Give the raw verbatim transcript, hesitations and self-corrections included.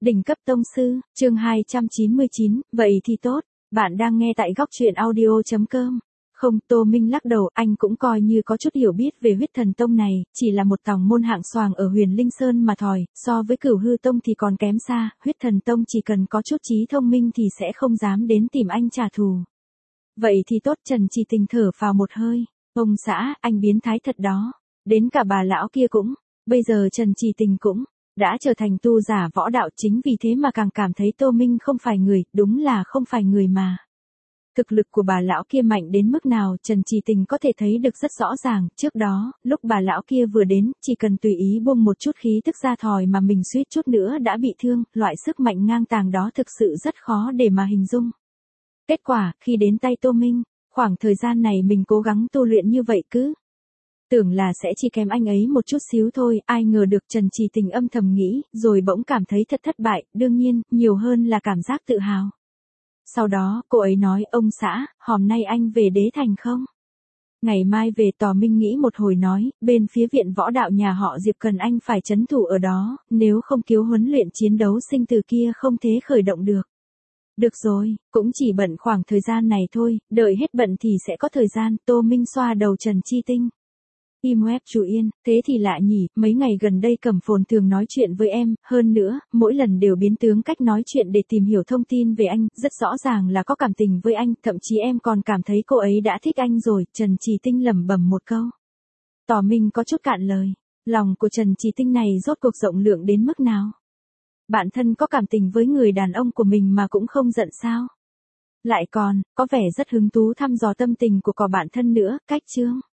Đỉnh cấp tông sư, chương hai trăm chín mươi chín, vậy thì tốt, bạn đang nghe tại góc truyện audio chấm com. Không, Tô Minh lắc đầu, anh cũng coi như có chút hiểu biết về huyết thần tông này, chỉ là một tòng môn hạng xoàng ở Huyền Linh Sơn mà thôi, so với Cửu Hư tông thì còn kém xa, huyết thần tông chỉ cần có chút trí thông minh thì sẽ không dám đến tìm anh trả thù. Vậy thì tốt, Trần Trì Tình thở phào một hơi, ông xã, anh biến thái thật đó, đến cả bà lão kia cũng, bây giờ Trần Trì Tình cũng đã trở thành tu giả võ đạo, chính vì thế mà càng cảm thấy Tô Minh không phải người, đúng là không phải người mà. Thực lực của bà lão kia mạnh đến mức nào Trần Trì Tình có thể thấy được rất rõ ràng, trước đó, lúc bà lão kia vừa đến, chỉ cần tùy ý buông một chút khí tức ra thòi mà mình suýt chút nữa đã bị thương, loại sức mạnh ngang tàng đó thực sự rất khó để mà hình dung. Kết quả, khi đến tay Tô Minh, khoảng thời gian này mình cố gắng tu luyện như vậy cứ tưởng là sẽ chỉ kém anh ấy một chút xíu thôi, ai ngờ được. Trần Trì Tình âm thầm nghĩ, rồi bỗng cảm thấy thật thất bại, đương nhiên, nhiều hơn là cảm giác tự hào. Sau đó, cô ấy nói, ông xã, hôm nay anh về Đế Thành không? Ngày mai về. Tò Minh nghĩ một hồi nói, bên phía viện võ đạo nhà họ Diệp cần anh phải trấn thủ ở đó, nếu không cứu huấn luyện chiến đấu sinh tử kia không thế khởi động được. Được rồi, cũng chỉ bận khoảng thời gian này thôi, đợi hết bận thì sẽ có thời gian. Tô Minh xoa đầu Trần Chi Tinh. Im web chú Yên, thế thì lạ nhỉ, mấy ngày gần đây Cẩm Phồn thường nói chuyện với em, hơn nữa, mỗi lần đều biến tướng cách nói chuyện để tìm hiểu thông tin về anh, rất rõ ràng là có cảm tình với anh, thậm chí em còn cảm thấy cô ấy đã thích anh rồi. Trần Trì Tinh lẩm bẩm một câu. Tò Minh có chút cạn lời, lòng của Trần Trì Tinh này rốt cuộc rộng lượng đến mức nào? Bản thân có cảm tình với người đàn ông của mình mà cũng không giận sao? Lại còn, có vẻ rất hứng thú thăm dò tâm tình của cỏ bản thân nữa, cách chương.